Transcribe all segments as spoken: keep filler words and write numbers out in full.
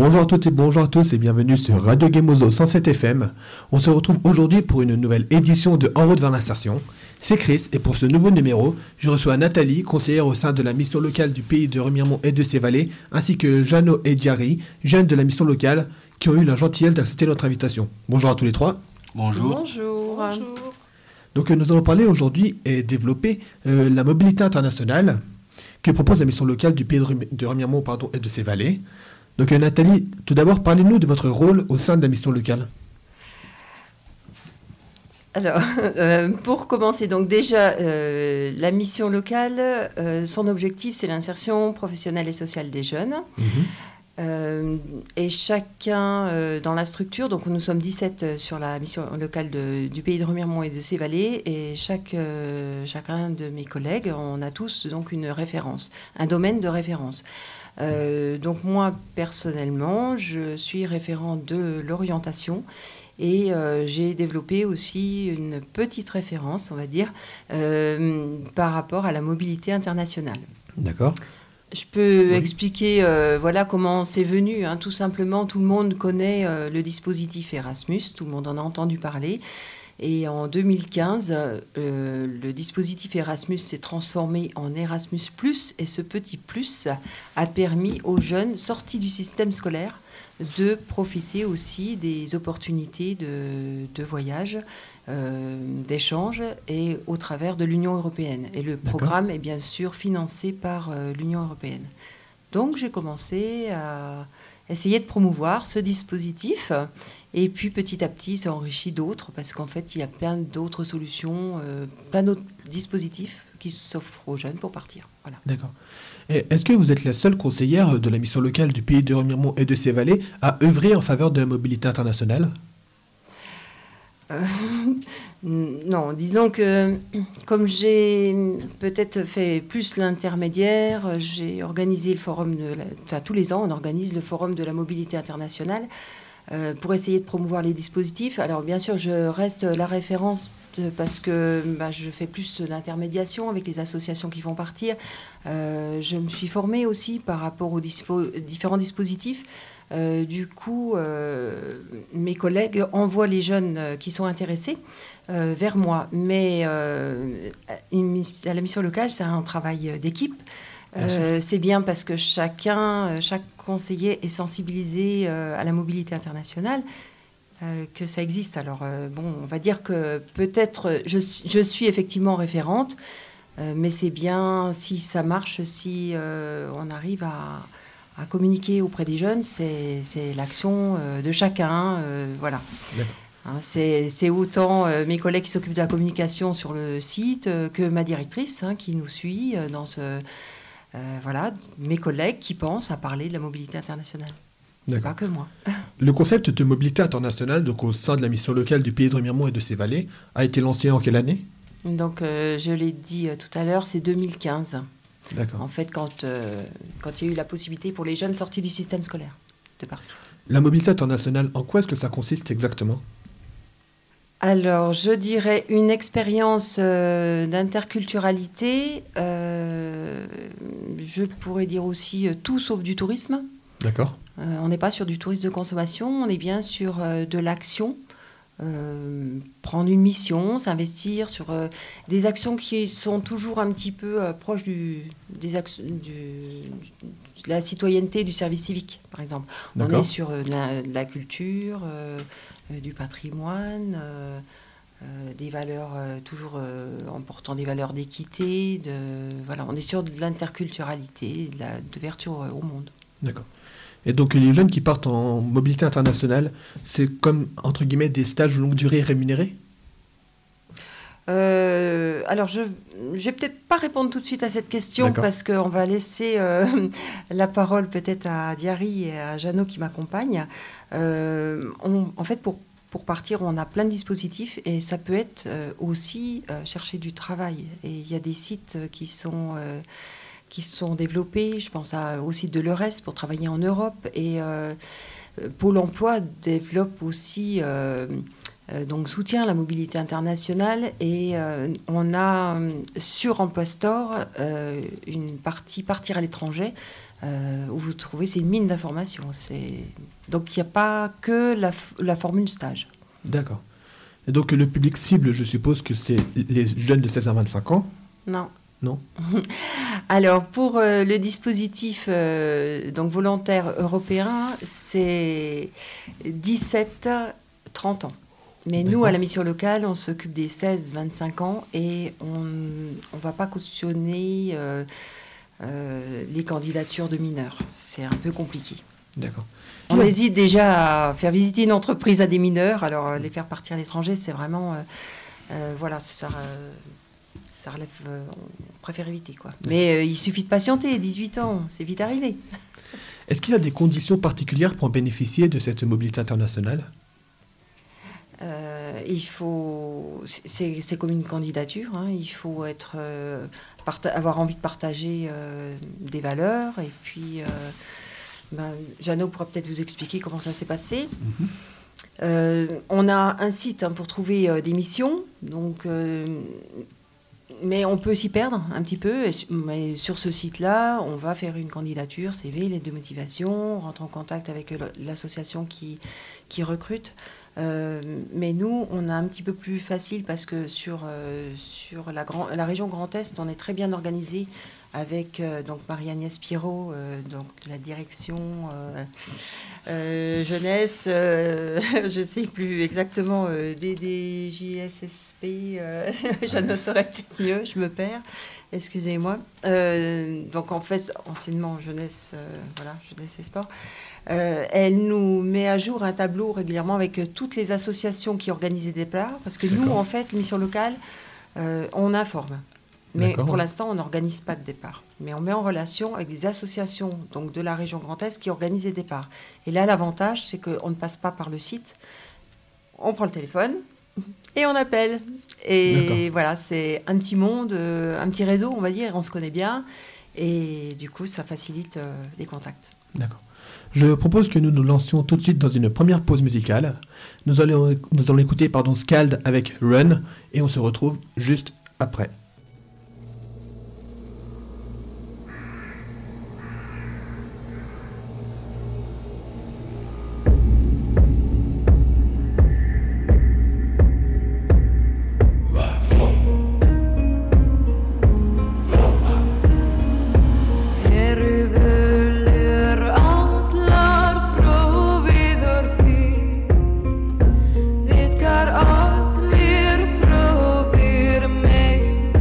Bonjour à toutes et bonjour à tous et bienvenue sur Radio Gemozo cent sept F M. On se retrouve aujourd'hui pour une nouvelle édition de En route vers l'insertion. C'est Chris et pour ce nouveau numéro, je reçois Nathalie, conseillère au sein de la mission locale du pays de Remiremont et de ses vallées, ainsi que Jeannot et Diary, jeunes de la mission locale, qui ont eu la gentillesse d'accepter notre invitation. Bonjour à tous les trois. Bonjour. Bonjour. Bonjour. Donc euh, nous allons parler aujourd'hui et développer euh, la mobilité internationale que propose la mission locale du pays de, Remi- de Remiremont pardon, et de ses vallées. Donc euh, Nathalie, tout d'abord, parlez-nous de votre rôle au sein de la mission locale. Alors, euh, pour commencer, donc déjà, euh, la mission locale, euh, son objectif, c'est l'insertion professionnelle et sociale des jeunes. Mmh. Euh, et chacun euh, dans la structure, donc nous sommes dix-sept sur la mission locale de, du pays de Remiremont et de ses vallées, et chaque, euh, chacun de mes collègues, on a tous donc une référence, un domaine de référence. Euh, donc moi, personnellement, je suis référent de l'orientation et euh, j'ai développé aussi une petite référence, on va dire, euh, par rapport à la mobilité internationale. D'accord. Je peux Oui. expliquer euh, voilà, comment c'est venu. Hein. Tout simplement, tout le monde connaît euh, le dispositif Erasmus, tout le monde en a entendu parler. Et en deux mille quinze, euh, le dispositif Erasmus s'est transformé en Erasmus plus, et ce petit plus a permis aux jeunes sortis du système scolaire de profiter aussi des opportunités de, de voyage, euh, d'échange, et au travers de l'Union européenne. Et le D'accord. programme est bien sûr financé par euh, l'Union européenne. Donc j'ai commencé à essayer de promouvoir ce dispositif. Et puis petit à petit, ça enrichit d'autres, parce qu'en fait, il y a plein d'autres solutions, euh, plein d'autres dispositifs qui s'offrent aux jeunes pour partir. Voilà. D'accord. Et est-ce que vous êtes la seule conseillère de la mission locale du pays de Remiremont et de ses vallées à œuvrer en faveur de la mobilité internationale ? Euh, non, disons que comme j'ai peut-être fait plus l'intermédiaire, j'ai organisé le forum, de la, enfin tous les ans, on organise le forum de la mobilité internationale euh, pour essayer de promouvoir les dispositifs. Alors bien sûr, je reste la référence de, parce que bah, je fais plus l'intermédiation avec les associations qui vont partir. Euh, je me suis formée aussi par rapport aux dispo, différents dispositifs. Euh, du coup, euh, mes collègues envoient les jeunes euh, qui sont intéressés euh, vers moi. Mais euh, à la mission locale, c'est un travail d'équipe. Euh, c'est bien parce que chacun, chaque conseiller est sensibilisé euh, à la mobilité internationale, euh, que ça existe. Alors, euh, bon, on va dire que peut-être je, je suis effectivement référente, euh, mais c'est bien si ça marche, si euh, on arrive à... à communiquer auprès des jeunes, c'est, c'est l'action euh, de chacun. Euh, voilà. Hein, c'est, c'est autant euh, mes collègues qui s'occupent de la communication sur le site euh, que ma directrice hein, qui nous suit euh, dans ce... Euh, voilà, mes collègues qui pensent à parler de la mobilité internationale. D'accord. C'est pas que moi. Le concept de mobilité internationale, donc au sein de la mission locale du pays de Remiremont et de ses vallées, a été lancé en quelle année ? Donc, euh, je l'ai dit euh, tout à l'heure, c'est deux mille quinze. D'accord. En fait, quand, euh, quand il y a eu la possibilité pour les jeunes sortis du système scolaire de partir. La mobilité internationale, en quoi est-ce que ça consiste exactement ? Alors, je dirais une expérience euh, d'interculturalité. Euh, je pourrais dire aussi euh, tout sauf du tourisme. D'accord. Euh, on n'est pas sur du tourisme de consommation, on est bien sur euh, de l'action. Euh, prendre une mission, s'investir sur euh, des actions qui sont toujours un petit peu euh, proches du, des actions, du, de la citoyenneté, du service civique, par exemple. D'accord. On est sur euh, de, la, de la culture, euh, euh, du patrimoine, euh, euh, des valeurs, euh, toujours euh, en portant des valeurs d'équité. De, voilà, on est sur de l'interculturalité, de la, d'ouverture euh, au monde. D'accord. Et donc les jeunes qui partent en mobilité internationale, c'est comme, entre guillemets, des stages longue durée rémunérés ? Euh, alors, je ne vais peut-être pas répondre tout de suite à cette question. D'accord. Parce qu'on va laisser euh, la parole peut-être à Diary et à Jeannot qui m'accompagnent. Euh, on, en fait, pour, pour partir, on a plein de dispositifs et ça peut être euh, aussi euh, chercher du travail. Et il y a des sites qui sont... Euh, qui sont développés, je pense à, au site de l'E U R E S pour travailler en Europe, et euh, Pôle emploi développe aussi, euh, euh, donc soutient la mobilité internationale, et euh, on a sur Emploi Store euh, une partie partir à l'étranger, euh, où vous trouvez, c'est une mine d'informations. C'est... Donc il n'y a pas que la, la formule stage. D'accord. Et donc le public cible, je suppose que c'est les jeunes de seize à vingt-cinq ans? Non. Non. Alors pour euh, le dispositif euh, donc volontaire européen, c'est dix-sept à trente ans. Mais D'accord. nous, à la mission locale, on s'occupe des seize à vingt-cinq ans et on ne va pas cautionner euh, euh, les candidatures de mineurs. C'est un peu compliqué. D'accord. On ouais. hésite déjà à faire visiter une entreprise à des mineurs. Alors, euh, les faire partir à l'étranger, c'est vraiment... Euh, euh, voilà, ça, euh, ça relève... Euh, on préfère éviter, quoi. Mais euh, il suffit de patienter, dix-huit ans, c'est vite arrivé. Est-ce qu'il y a des conditions particulières pour bénéficier de cette mobilité internationale ? Euh, il faut, c'est, c'est comme une candidature, hein, il faut être, euh, parta- avoir envie de partager euh, des valeurs. Et puis, euh, ben, Jeannot pourra peut-être vous expliquer comment ça s'est passé. Mm-hmm. Euh, on a un site hein, pour trouver euh, des missions, donc, euh, mais on peut s'y perdre un petit peu. Et, mais sur ce site-là, on va faire une candidature, C V, lettre de motivation, on rentre en contact avec l'association qui, qui recrute. Euh, mais nous, on a un petit peu plus facile parce que sur, euh, sur la, grand, la région Grand Est, on est très bien organisé avec euh, donc Marie-Agnès Pirot, euh, donc de la direction euh, euh, jeunesse, euh, je ne sais plus exactement, euh, D D J S S P, euh, je ne saurais peut-être mieux, je me perds, excusez-moi. Euh, donc en fait, anciennement jeunesse, euh, voilà, jeunesse et sport. Euh, elle nous met à jour un tableau régulièrement avec euh, toutes les associations qui organisent des départs, parce que D'accord. nous, en fait, mission locale, euh, on informe. Mais D'accord. pour l'instant, on n'organise pas de départ. Mais on met en relation avec des associations donc, de la région Grand Est qui organisent des départs. Et là, l'avantage, c'est qu'on ne passe pas par le site. On prend le téléphone et on appelle. Et D'accord. voilà, c'est un petit monde, euh, un petit réseau, on va dire, on se connaît bien. Et du coup, ça facilite euh, les contacts. D'accord. Je propose que nous nous lancions tout de suite dans une première pause musicale. Nous allons, nous allons écouter pardon, Scald avec Run et on se retrouve juste après. Allir frá við mig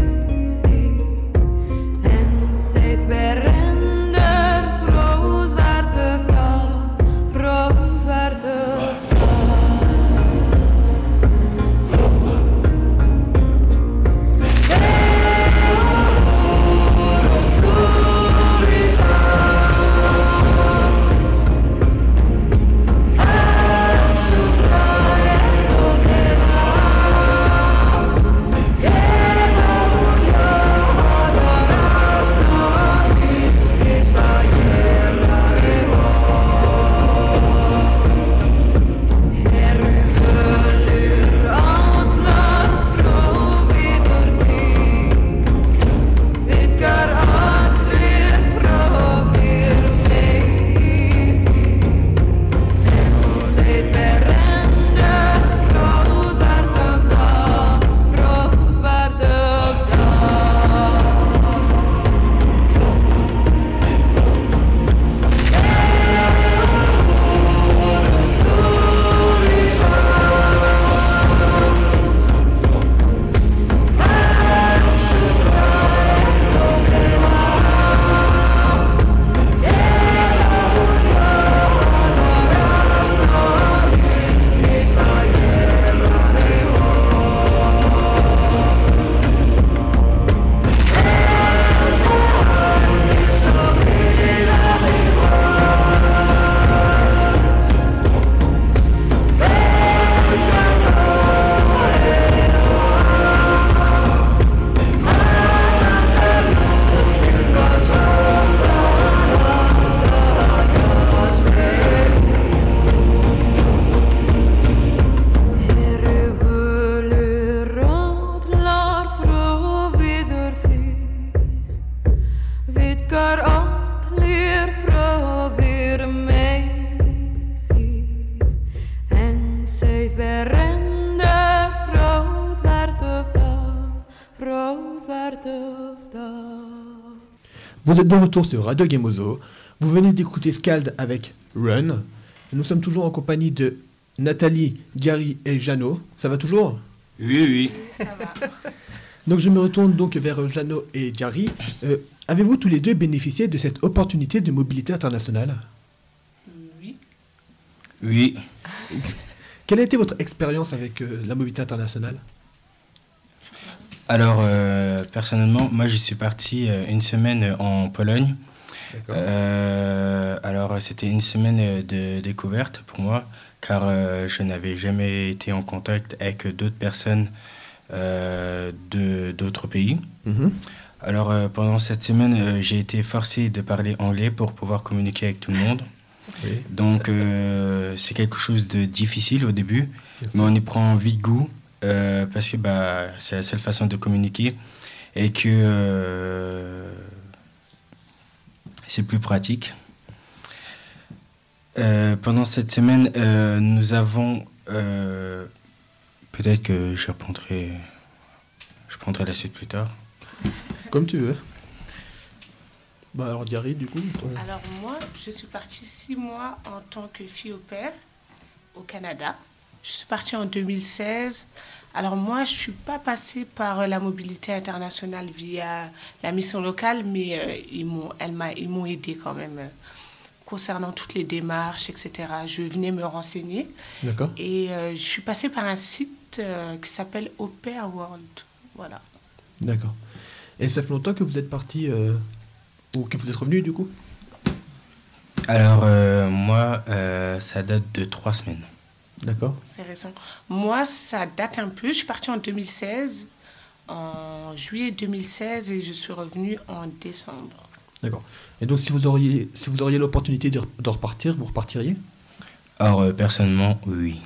Vous êtes de retour sur Radio Gamozo. Vous venez d'écouter Scald avec Run. Nous sommes toujours en compagnie de Nathalie, Diary et Jeannot. Ça va toujours ? Oui, oui. Ça va. Donc je me retourne donc vers Jeannot et Diary. Euh, avez-vous tous les deux bénéficié de cette opportunité de mobilité internationale ? Oui. Oui. Quelle a été votre expérience avec euh, la mobilité internationale ? Alors, euh, personnellement, moi, je suis parti euh, une semaine en Pologne. D'accord. Euh, alors, c'était une semaine de découverte pour moi, car euh, je n'avais jamais été en contact avec d'autres personnes euh, de, d'autres pays. Mhm. Alors, euh, pendant cette semaine, euh, j'ai été forcé de parler anglais pour pouvoir communiquer avec tout le monde. Oui, Donc, euh, c'est quelque chose de difficile au début, bien mais sûr. on y prend vite goût euh, parce que bah, c'est la seule façon de communiquer et que euh, c'est plus pratique. Euh, pendant cette semaine, euh, nous avons... euh, peut-être que je répondrai, je prendrai la suite plus tard. Comme tu veux. Bah alors Diary, du coup. ton- Alors moi, je suis partie six mois en tant que fille au père au Canada. Je suis partie en deux mille seize. Alors moi, je ne suis pas passée par la mobilité internationale via la mission locale, mais euh, ils m'ont, elle m'a, ils m'ont aidé quand même euh, concernant toutes les démarches, et cetera. Je venais me renseigner D'accord. et euh, je suis passée par un site euh, qui s'appelle Au Pair World. Voilà. D'accord. Et ça fait longtemps que vous êtes parti euh, ou que vous êtes revenu du coup ? Alors, euh, moi, euh, ça date de trois semaines. D'accord. C'est récent. Moi, ça date un peu. Je suis partie en deux mille seize, en juillet deux mille seize, et je suis revenue en décembre. D'accord. Et donc si vous auriez si vous auriez l'opportunité de, re- de repartir, vous repartiriez ? Or, euh, personnellement, oui.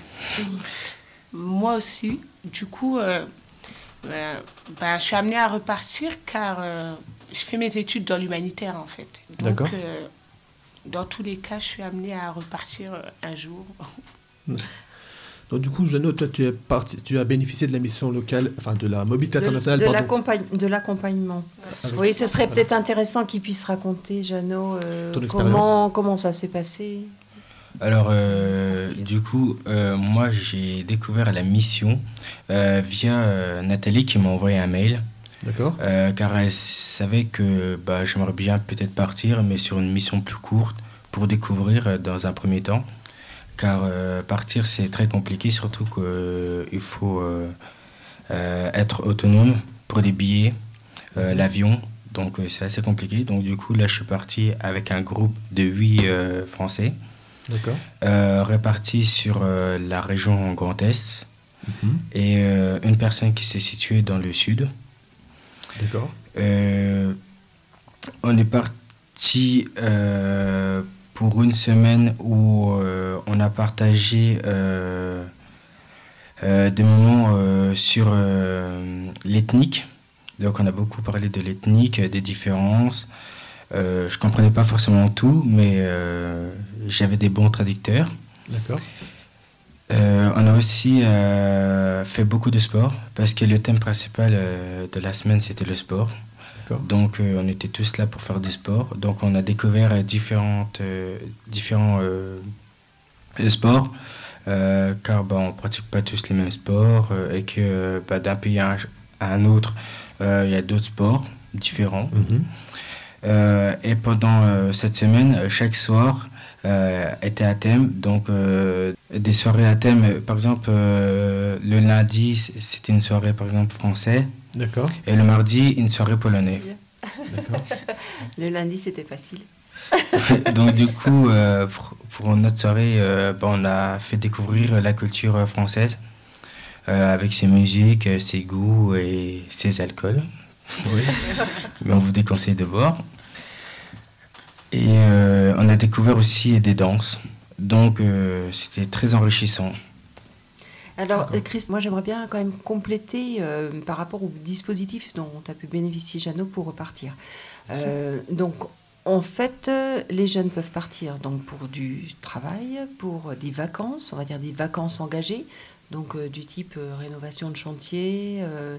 Moi aussi, du coup, euh, euh, ben, je suis amenée à repartir car euh, je fais mes études dans l'humanitaire, en fait. D'accord. Donc, euh, dans tous les cas, je suis amenée à repartir euh, un jour. Donc du coup, Jeannot, toi tu es parti, tu as bénéficié de la mission locale, enfin de la mobilité De, internationale. de pardon. l'accompagne- de l'accompagnement. Avec- Oui, ce serait Voilà. peut-être intéressant qu'il puisse raconter, Jeannot, euh, Ton expérience. comment, comment ça s'est passé. Alors, euh, du coup, euh, moi, j'ai découvert la mission euh, via euh, Nathalie qui m'a envoyé un mail, D'accord. euh, car elle savait que bah, j'aimerais bien peut-être partir, mais sur une mission plus courte pour découvrir euh, dans un premier temps. Car euh, partir, c'est très compliqué, surtout qu'il faut euh, euh, être autonome pour les billets, euh, l'avion. Donc, euh, c'est assez compliqué. Donc, du coup, là, je suis parti avec un groupe de huit euh, Français. D'accord. Euh, répartis sur euh, la région Grand Est Mhm. et euh, une personne qui s'est située dans le sud. D'accord. Euh, on est parti euh, pour une semaine où euh, on a partagé euh, euh, des moments euh, sur euh, l'ethnique. Donc on a beaucoup parlé de l'ethnique, des différences. Euh, je comprenais pas forcément tout, mais euh, j'avais des bons traducteurs. D'accord. Euh, on a aussi euh, fait beaucoup de sport, parce que le thème principal euh, de la semaine, c'était le sport. D'accord. Donc euh, on était tous là pour faire du sport. Donc on a découvert euh, différentes, euh, différents euh, sports, euh, car bah, on ne pratique pas tous les mêmes sports, euh, et que bah, d'un pays à un, à un autre, euh, il y a d'autres sports différents. Mhm. Euh, et pendant euh, cette semaine, euh, chaque soir euh, était à thème. Donc, euh, des soirées à thème, euh, par exemple, euh, le lundi, c- c'était une soirée, par exemple, français. D'accord. Et le mardi, une soirée polonais. D'accord. Le lundi, c'était facile. Donc, du coup, euh, pour, pour notre soirée, euh, bah, on a fait découvrir la culture euh, française euh, avec ses musiques, euh, ses goûts et ses alcools. Oui. Mais on vous déconseille de boire. Et euh, on a découvert aussi des danses. Donc, euh, c'était très enrichissant. Alors, D'accord. euh, Chris, moi j'aimerais bien quand même compléter euh, par rapport au dispositif dont tu as pu bénéficier, Jeannot, pour repartir. Euh, donc, en fait, euh, les jeunes peuvent partir donc, pour du travail, pour des vacances, on va dire des vacances engagées, donc euh, du type euh, rénovation de chantier, euh,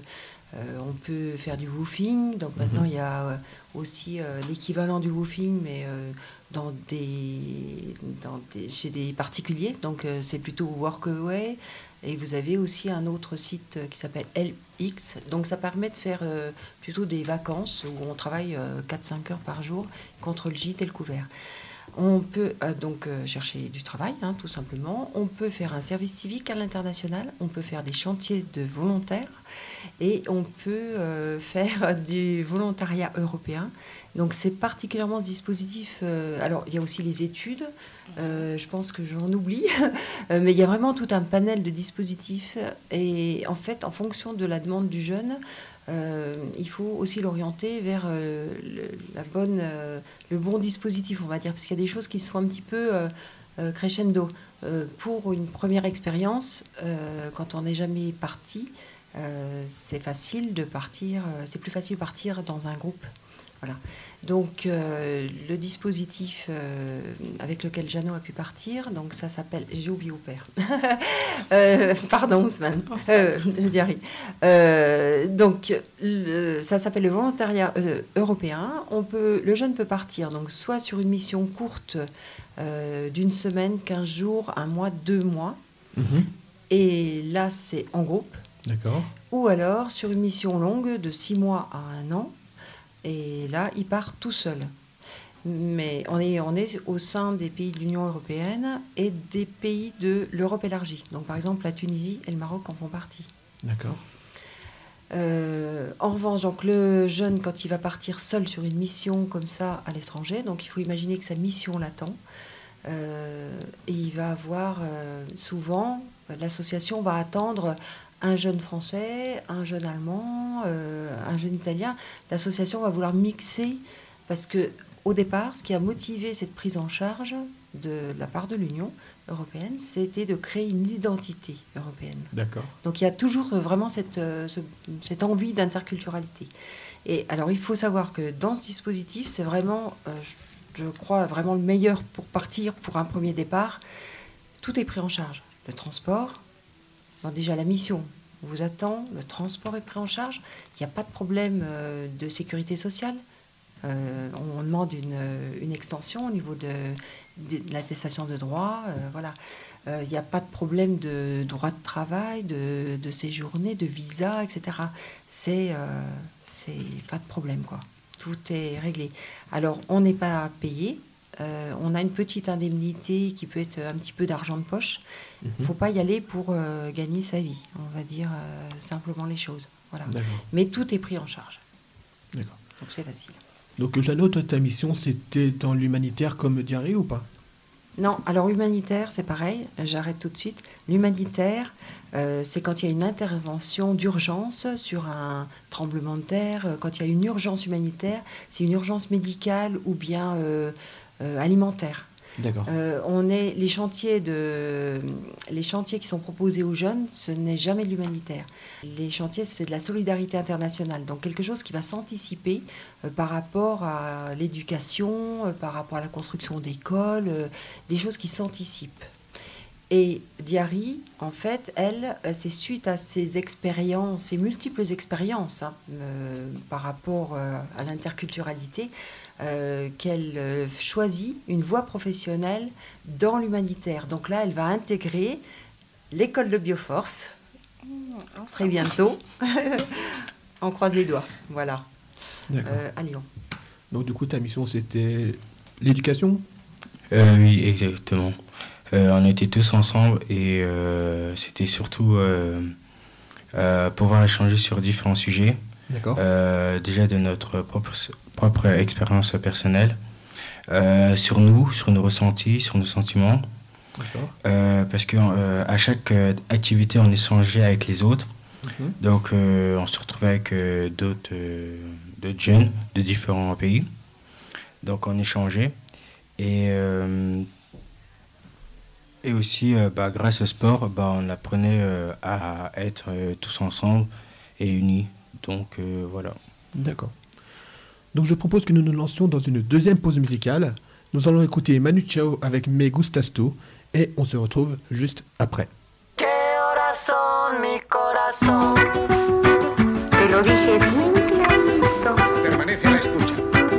Euh, on peut faire du woofing. Donc maintenant, Mhm. il y a euh, aussi euh, l'équivalent du woofing, mais euh, dans des, dans des, chez des particuliers. Donc euh, c'est plutôt Workaway. Et vous avez aussi un autre site euh, qui s'appelle L X. Donc ça permet de faire euh, plutôt des vacances où on travaille euh, quatre à cinq heures par jour contre le gîte et le couvert. On peut euh, donc euh, chercher du travail, hein, tout simplement. On peut faire un service civique à l'international. On peut faire des chantiers de volontaires. Et on peut euh, faire du volontariat européen. Donc c'est particulièrement ce dispositif. euh, alors il y a aussi les études. euh, je pense que j'en oublie. Euh, mais il y a vraiment tout un panel de dispositifs. Et en fait, en fonction de la demande du jeune, euh, il faut aussi l'orienter vers euh, le, la bonne, euh, le bon dispositif, on va dire. Parce qu'il y a des choses qui se font un petit peu euh, euh, crescendo. Euh, pour une première expérience, euh, quand on n'est jamais parti, euh, c'est facile de partir, euh, c'est plus facile de partir dans un groupe. Voilà. Donc euh, le dispositif euh, avec lequel Jeannot a pu partir, donc ça s'appelle, j'ai oublié au père. euh, pardon Ousmane, euh, Diary. Euh, donc le, ça s'appelle le volontariat euh, européen. On peut, le jeune peut partir donc soit sur une mission courte euh, d'une semaine, quinze jours, un mois, deux mois, Mhm. et là c'est en groupe. D'accord. Ou alors sur une mission longue de six mois à un an, et là, il part tout seul. Mais on est, on est au sein des pays de l'Union européenne et des pays de l'Europe élargie. Donc par exemple, la Tunisie et le Maroc en font partie. D'accord. Euh, en revanche, donc, le jeune, quand il va partir seul sur une mission comme ça à l'étranger, donc il faut imaginer que sa mission l'attend. Euh, et il va avoir euh, souvent, l'association va attendre un jeune Français, un jeune Allemand, euh, un jeune Italien. L'association va vouloir mixer parce que au départ, ce qui a motivé cette prise en charge de la part de l'Union européenne, c'était de créer une identité européenne. D'accord. Donc il y a toujours vraiment cette, euh, ce- cette envie d'interculturalité. Et alors il faut savoir que dans ce dispositif, c'est vraiment, euh, je, je crois, vraiment le meilleur pour partir pour un premier départ. Tout est pris en charge. Le transport, bon, déjà la mission vous attend, le transport est pris en charge, il n'y a pas de problème euh, de sécurité sociale. Euh, on demande une, une extension au niveau de, de, de l'attestation de droit, euh, voilà. Euh, Il n'y a pas de problème de droit de travail, de, de séjourner, de visa, et cetera. C'est, euh, c'est pas de problème, quoi. Tout est réglé. Alors, on n'est pas payé. Euh, on a une petite indemnité qui peut être un petit peu d'argent de poche. Il ne faut pas y aller pour euh, gagner sa vie. On va dire euh, simplement les choses. Voilà. D'accord. Mais tout est pris en charge. D'accord. Donc, c'est facile. Donc, Jeannot, toi, ta mission, c'était dans l'humanitaire comme Diary ou pas? Non, alors humanitaire, c'est pareil, j'arrête tout de suite. L'humanitaire, euh, c'est quand il y a une intervention d'urgence sur un tremblement de terre, euh, quand il y a une urgence humanitaire, c'est une urgence médicale ou bien euh, euh, alimentaire. D'accord. Euh, on est, les, chantiers de, les chantiers qui sont proposés aux jeunes, ce n'est jamais de l'humanitaire. Les chantiers, c'est de la solidarité internationale, donc quelque chose qui va s'anticiper euh, par rapport à l'éducation, euh, par rapport à la construction d'écoles, euh, des choses qui s'anticipent. Et Diary, en fait, elle, euh, c'est suite à ses expériences, ses multiples expériences hein, euh, par rapport euh, à l'interculturalité, euh, qu'elle euh, choisit une voie professionnelle dans l'humanitaire. Donc là, elle va intégrer l'école de Bioforce très bientôt. On croise les doigts, voilà, D'accord. euh, à Lyon. Donc, du coup, ta mission, c'était l'éducation? Euh, oui, exactement. Euh, on était tous ensemble et euh, c'était surtout euh, euh, pouvoir échanger sur différents sujets. D'accord. Euh, déjà de notre propre, propre expérience personnelle, euh, sur nous, sur nos ressentis, sur nos sentiments. D'accord. Euh, parce que euh, à chaque euh, activité, on échangeait avec les autres. Mhm. Donc, euh, on se retrouvait avec euh, d'autres, euh, d'autres jeunes de différents pays. Donc, on échangeait. Et, euh, et aussi, euh, bah, grâce au sport, bah, on apprenait euh, à être euh, tous ensemble et unis. Donc, euh, voilà. D'accord. Donc, je propose que nous nous lancions dans une deuxième pause musicale. Nous allons écouter Manu Chao avec Me Gustas Tu et on se retrouve juste après. ¿Qué horas son, mi corazón? Te lo dije bien clarito. Permanece a la escucha.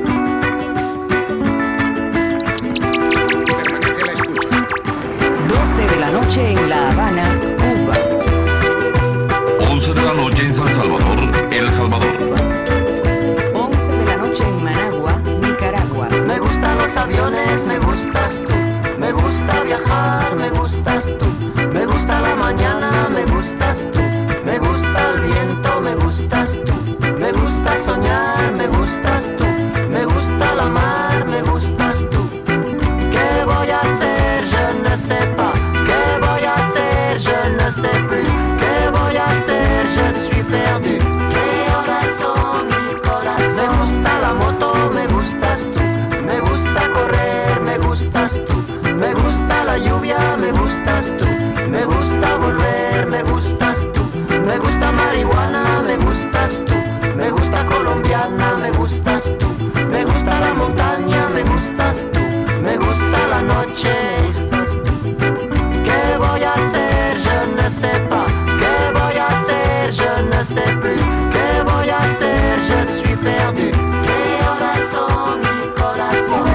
Permanece a la escucha. doce de la noche en La Habana, Cuba. once de la noche en San Salvador, El Salvador. once de la noche en Managua, Nicaragua. Me gustan los aviones, me gustas tú. Me gusta viajar, me gustas tú. Me gusta la mañana, me gustas tú. Me gusta el viento, me gustas tú. Me gusta soñar, me gustas tú. Me gusta la mar, me gustas tú. ¿Qué voy a hacer? Je ne sais pas. ¿Qué voy a hacer? Je ne sais plus. ¿Qué voy a hacer? Je suis perdu. ¿Qué horas son, mi corazón? Me gusta la moto, me gustas tú. Me gusta correr, me gustas tú. Me gusta la lluvia, me gustas tú. Me gusta volver, me gustas tú. Me gusta marihuana, me gustas tú. Me gusta colombiana, me gustas tú. Me gusta la montaña, me gustas tú. Me gusta la noche, me gustas tú. ¿Qué voy a hacer? Je ne sais pas. ¿Qué voy a hacer? Je ne sais plus. ¿Qué voy a hacer? Je suis perdu. ¿Qué horas son, mi corazón?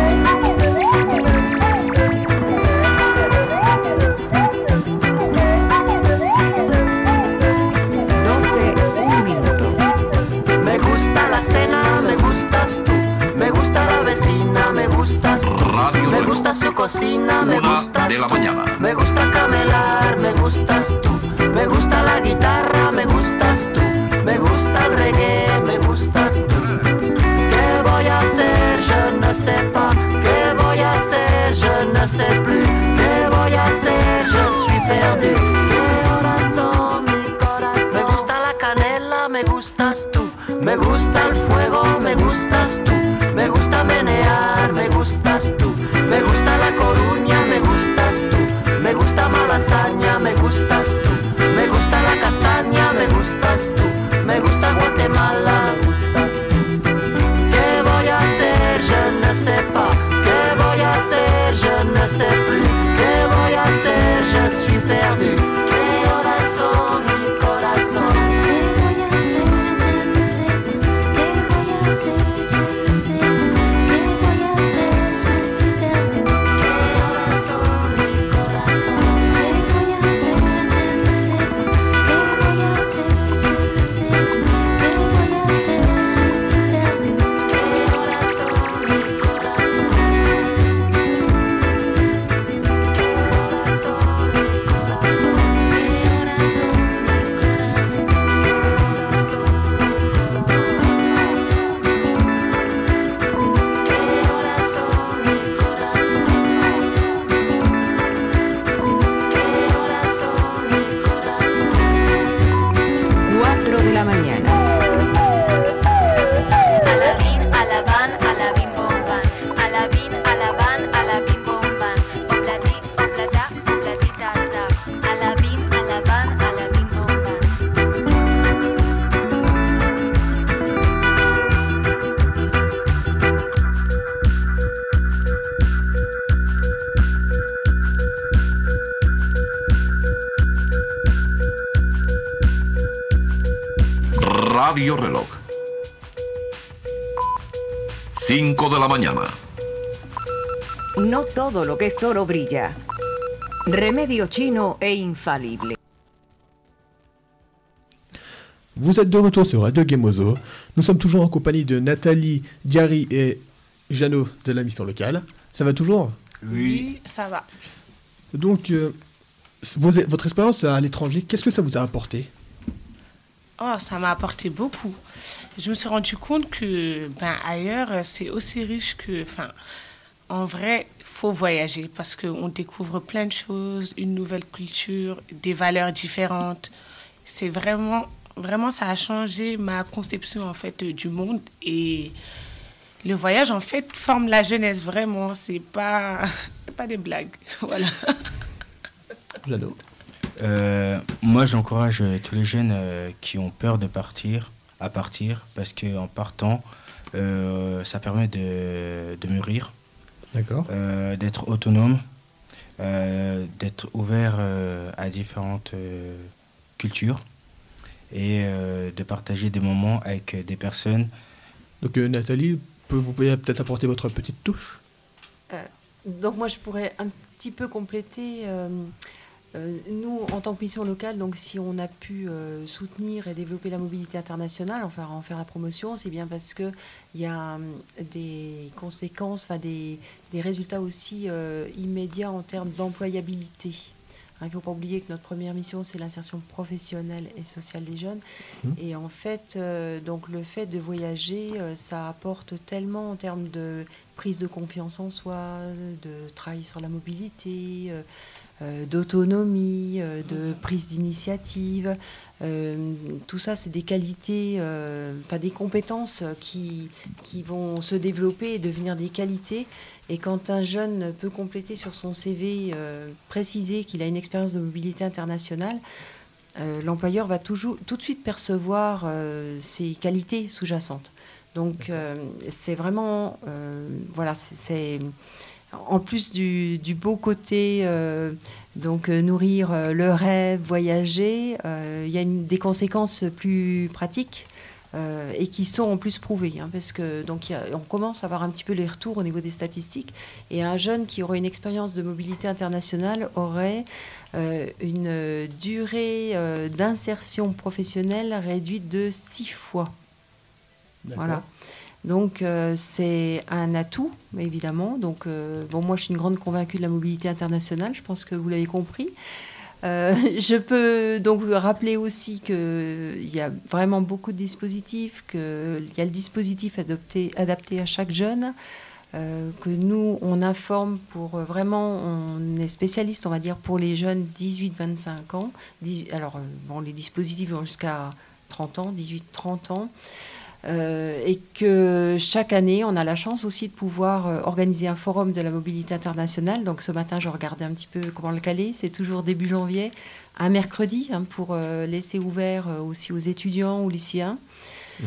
Me gusta la cena, me gustas tú. Me gusta la vecina, me gustas tú. Radio Me Reloj. gusta su cocina, me Una gustas de la tú. mañana. Me gusta camelar, me gustas tú. Me gusta la guitarra, me gustas tú. Me gusta el reggae, me gustas tú. ¿Qué voy a hacer? Je ne sais pas. ¿Qué voy a hacer? Je ne sais plus. ¿Qué voy a hacer? Je suis perdu. ¿Qué horas son, mi corazón? Me gusta la canela, me gustas tú. Me gusta el fuego, me gustas tú. Me gusta menear, me gustas tú. Me gusta la Coruña, me gustas tú. Me gusta Malasaña, me gustas tú. Me gusta la castaña, me gustas tú. Me gusta Guatemala, me gustas tú. ¿Qué voy a hacer? Je ne sais pas. ¿Qué voy a hacer? Je ne sais plus. ¿Qué voy a hacer? Je suis perdu. ¿Qué horas son, mi corazón? ¿Qué voy a hacer? Je ne sais pas. ¿Qué voy a hacer? Je ne sais pas. ¿Qué voy a hacer? Je suis perdu. ¿Qué horas son, mi corazón? ¿Qué voy a hacer? Je ne sais pas. ¿Qué voy a hacer? Je ne sais pas. ¿Qué voy a hacer? Je suis perdu. ¿Qué horas son, mi corazón? Radio Reloj. cinco de la mañana. No todo lo que es oro brilla. Remedio chino e infalible. Vous êtes de retour sur Radio Gemozo. Nous sommes toujours en compagnie de Nathalie, Diary et Jeannot de la mission locale. Ça va toujours? Oui, ça va. Donc, euh, vos, votre expérience à l'étranger, qu'est-ce que ça vous a apporté? Oh, ça m'a apporté beaucoup. Je me suis rendu compte que ben, ailleurs, c'est aussi riche que... Enfin, en vrai, il faut voyager parce qu'on découvre plein de choses, une nouvelle culture, des valeurs différentes. C'est vraiment... Vraiment, ça a changé ma conception, en fait, du monde. Et le voyage, en fait, forme la jeunesse, vraiment. C'est pas, c'est pas des blagues. Voilà. Jeannot. Euh, moi, j'encourage euh, tous les jeunes euh, qui ont peur de partir à partir parce qu'en partant, euh, ça permet de, de mûrir, D'accord. euh, d'être autonome, euh, d'être ouvert euh, à différentes euh, cultures et euh, de partager des moments avec des personnes. Donc euh, Nathalie, peut- vous pouvez peut-être apporter votre petite touche. Euh, donc moi je pourrais un petit peu compléter. euh, euh, nous en tant que mission locale, donc si on a pu euh, soutenir et développer la mobilité internationale, enfin en faire la promotion, c'est bien parce que il y a hum, des conséquences, enfin des, des résultats aussi euh, immédiats en termes d'employabilité. Hein, il ne faut pas oublier que notre première mission, c'est l'insertion professionnelle et sociale des jeunes. Mmh. Et en fait, euh, donc le fait de voyager, euh, ça apporte tellement en termes de prise de confiance en soi, de travail sur la mobilité, euh, euh, d'autonomie, euh, de prise d'initiative. Euh, tout ça, c'est des qualités, euh, enfin des compétences qui, qui vont se développer et devenir des qualités. Et quand un jeune peut compléter sur son C V, euh, préciser qu'il a une expérience de mobilité internationale, euh, l'employeur va toujours, tout de suite percevoir euh, ses qualités sous-jacentes. Donc euh, c'est vraiment, euh, voilà, c'est, c'est en plus du, du beau côté, euh, donc euh, nourrir euh, le rêve, voyager, euh, il y a une, des conséquences plus pratiques. Euh, et qui sont en plus prouvées, hein, parce que donc y a, on commence à avoir un petit peu les retours au niveau des statistiques. Et un jeune qui aurait une expérience de mobilité internationale aurait euh, une durée euh, d'insertion professionnelle réduite de six fois. D'accord. Voilà. Donc euh, c'est un atout, évidemment. Donc euh, bon, moi je suis une grande convaincue de la mobilité internationale. Je pense que vous l'avez compris. Euh, je peux donc rappeler aussi qu'il y a vraiment beaucoup de dispositifs, qu'il y a le dispositif adopté, adapté à chaque jeune, euh, que nous, on informe pour vraiment, on est spécialiste, on va dire, pour les jeunes dix-huit à vingt-cinq ans. Alors, bon, les dispositifs vont jusqu'à trente ans, dix-huit à trente ans. Euh, et que chaque année, on a la chance aussi de pouvoir euh, organiser un forum de la mobilité internationale. Donc ce matin, je regardais un petit peu comment le caler. C'est toujours début janvier, un mercredi, hein, pour euh, laisser ouvert euh, aussi aux étudiants, aux lycéens. Mmh.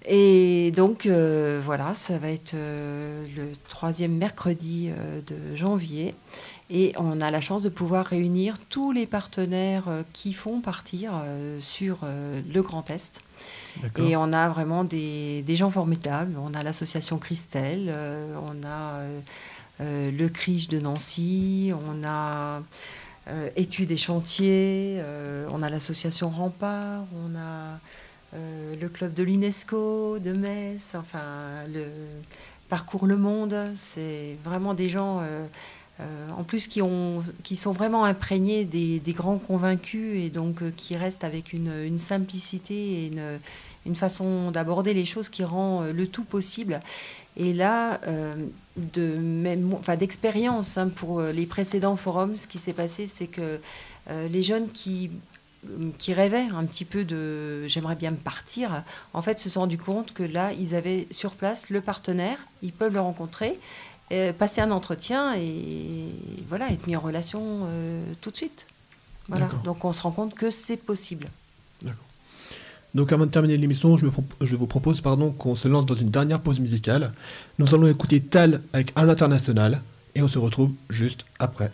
Et donc, euh, voilà, ça va être euh, le troisième mercredi euh, de janvier. Et on a la chance de pouvoir réunir tous les partenaires euh, qui font partir euh, sur euh, le Grand Est. D'accord. Et on a vraiment des, des gens formidables. On a l'association Christelle, euh, on a euh, euh, le C R I J de Nancy, on a euh, Études et Chantiers, euh, on a l'association Rempart, on a euh, le club de l'UNESCO de Metz, enfin le Parcours Le Monde. C'est vraiment des gens... Euh, Euh, en plus qui, ont, qui sont vraiment imprégnés des, des grands convaincus et donc euh, qui restent avec une, une simplicité et une, une façon d'aborder les choses qui rend euh, le tout possible. Et là, euh, de même, enfin, d'expérience, hein, pour les précédents forums, ce qui s'est passé, c'est que euh, les jeunes qui, qui rêvaient un petit peu de « j'aimerais bien me partir », en fait, se sont rendus compte que là, ils avaient sur place le partenaire, ils peuvent le rencontrer, Euh, passer un entretien et voilà, être mis en relation euh, tout de suite. Voilà. D'accord. Donc on se rend compte que c'est possible. D'accord. Donc avant de terminer l'émission, je, me pro- je vous propose pardon, qu'on se lance dans une dernière pause musicale. Nous allons écouter Tal avec À l'international et on se retrouve juste après.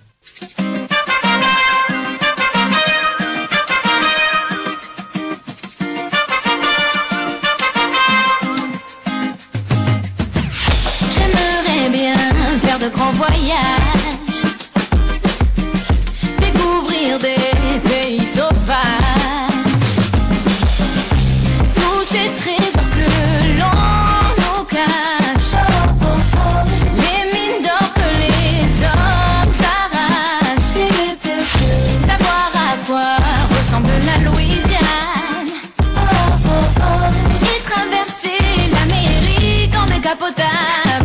De grands voyages, découvrir des pays sauvages, tous ces trésors que l'on nous cache, les mines d'or que les hommes s'arrachent, savoir à quoi ressemble la Louisiane et traverser l'Amérique en décapotable.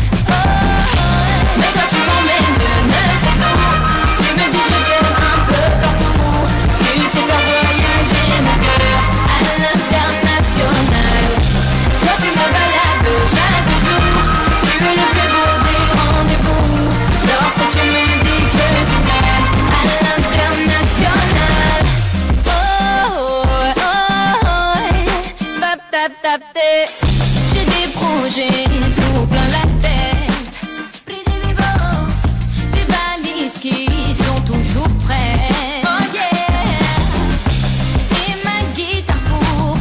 J'ai des projets tout plein la tête, des valises qui sont toujours prêtes. Oh yeah. Et ma guitare pour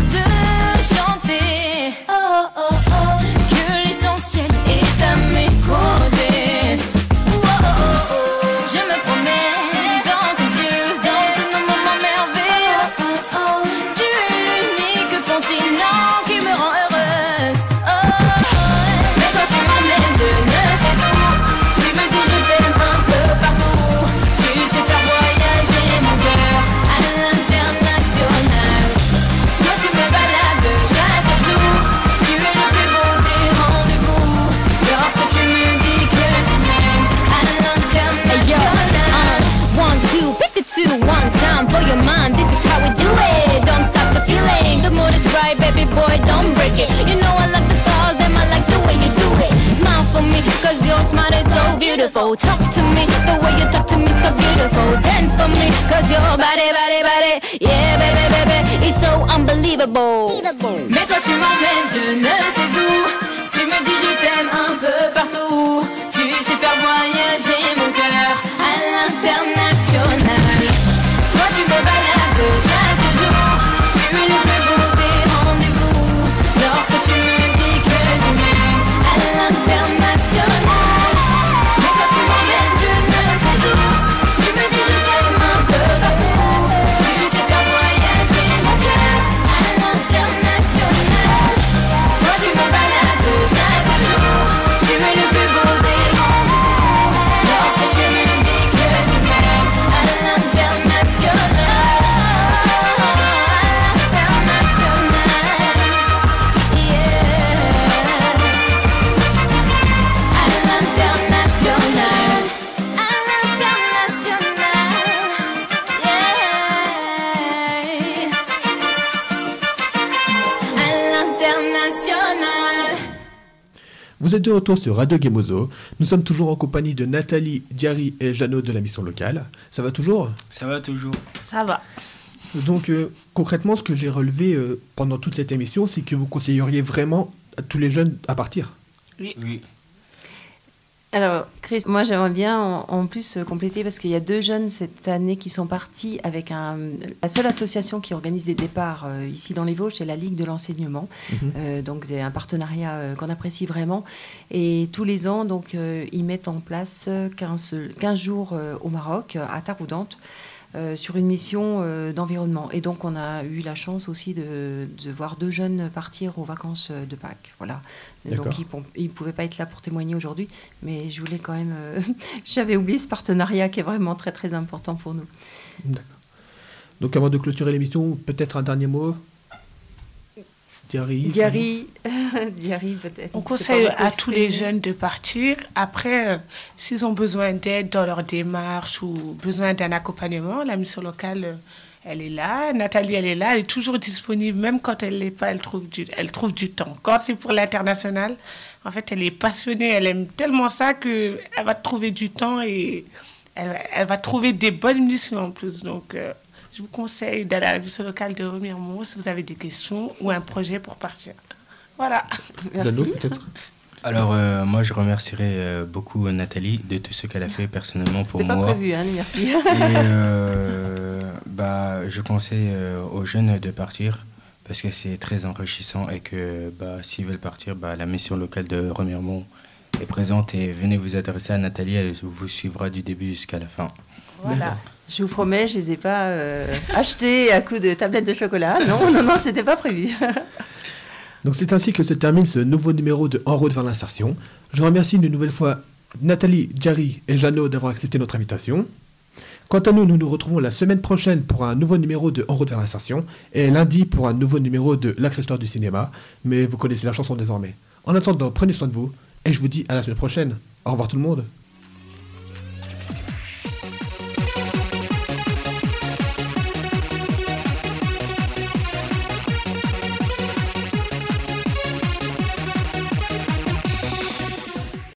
your mind, this is how we do it. Don't stop the feeling, the mood is right, baby boy, don't break it. You know I like the stars, them I like the way you do it. Smile for me, cause your smile is so beautiful. Talk to me, the way you talk to me so beautiful. Dance for me, cause your body, body, body, yeah baby, baby, it's so unbelievable. Mais toi tu m'emmènes je ne sais où. Tu me dis je t'aime un peu partout. Tu sais faire voyager mon cœur à l'international. Toi tu me balades chaque jour. Tu es le plus beau des rendez-vous. Lorsque tu me dis que tu m'aimes à l'international. Mais toi tu m'emmènes je ne sais où. Tu me dis je t'aime un peu partout. Tu sais faire voyager mon cœur à l'international. Toi tu me balades chaque jour. Tu es le plus beau des rendez-vous. Lorsque tu me dis que tu m'aimes à l'international. À l'international. Yeah. À l'international. À l'international. Yeah. À l'international. Vous êtes de retour sur Radio Gemozo. Nous sommes toujours en compagnie de Nathalie, Diary et Jeannot de la mission locale. Ça va toujours ? Ça va toujours. Ça va. Donc euh, concrètement, ce que j'ai relevé euh, pendant toute cette émission, c'est que vous conseilleriez vraiment à tous les jeunes à partir. Oui. Oui. Alors, Chris, moi j'aimerais bien en, en plus euh, compléter parce qu'il y a deux jeunes cette année qui sont partis avec un, la seule association qui organise des départs euh, ici dans les Vosges, c'est la Ligue de l'enseignement. Mhm. Euh, donc c'est un partenariat euh, qu'on apprécie vraiment. Et tous les ans, donc, euh, ils mettent en place quinze, quinze jours euh, au Maroc, à Taroudante. Euh, sur une mission euh, d'environnement. Et donc, on a eu la chance aussi de, de voir deux jeunes partir aux vacances de Pâques. Voilà. D'accord. Donc, ils ne pouvaient pas être là pour témoigner aujourd'hui, mais je voulais quand même... euh, J'avais oublié ce partenariat qui est vraiment très, très important pour nous. D'accord. Donc avant de clôturer l'émission, peut-être un dernier mot. Diary. Diary, Diary peut-être. On C'est conseille pas beaucoup à tous les exprimé. jeunes de partir. Après, euh, s'ils ont besoin d'aide dans leur démarche ou besoin d'un accompagnement, la mission locale, euh, elle est là. Nathalie, elle est là. Elle est toujours disponible. Même quand elle l'est pas, elle trouve du, elle trouve du temps. Quand c'est pour l'international, en fait, elle est passionnée. Elle aime tellement ça qu'elle va trouver du temps et elle, elle va trouver des bonnes missions en plus. Donc, euh, je vous conseille d'aller à la mission locale de Remiremont si vous avez des questions ou un projet pour partir. Voilà. Jeannot, Merci. peut-être. Alors, euh, moi, je remercierai euh, beaucoup Nathalie de tout ce qu'elle a fait personnellement pour C'était pas moi. prévu, hein, merci. Et euh, bah, je conseille euh, aux jeunes de partir parce que c'est très enrichissant et que bah, s'ils veulent partir, bah, la mission locale de Remiremont est présente et venez vous adresser à Nathalie, elle vous suivra du début jusqu'à la fin. Voilà. Je vous promets, je ne les ai pas euh, achetés à coup de tablettes de chocolat. Non, non, non, c'était pas prévu. Donc c'est ainsi que se termine ce nouveau numéro de En route vers l'insertion. Je remercie une nouvelle fois Nathalie, Diary et Jeannot d'avoir accepté notre invitation. Quant à nous, nous nous retrouvons la semaine prochaine pour un nouveau numéro de En route vers l'insertion et lundi pour un nouveau numéro de L'Acre Histoire du cinéma. Mais vous connaissez la chanson désormais. En attendant, prenez soin de vous et je vous dis à la semaine prochaine. Au revoir tout le monde.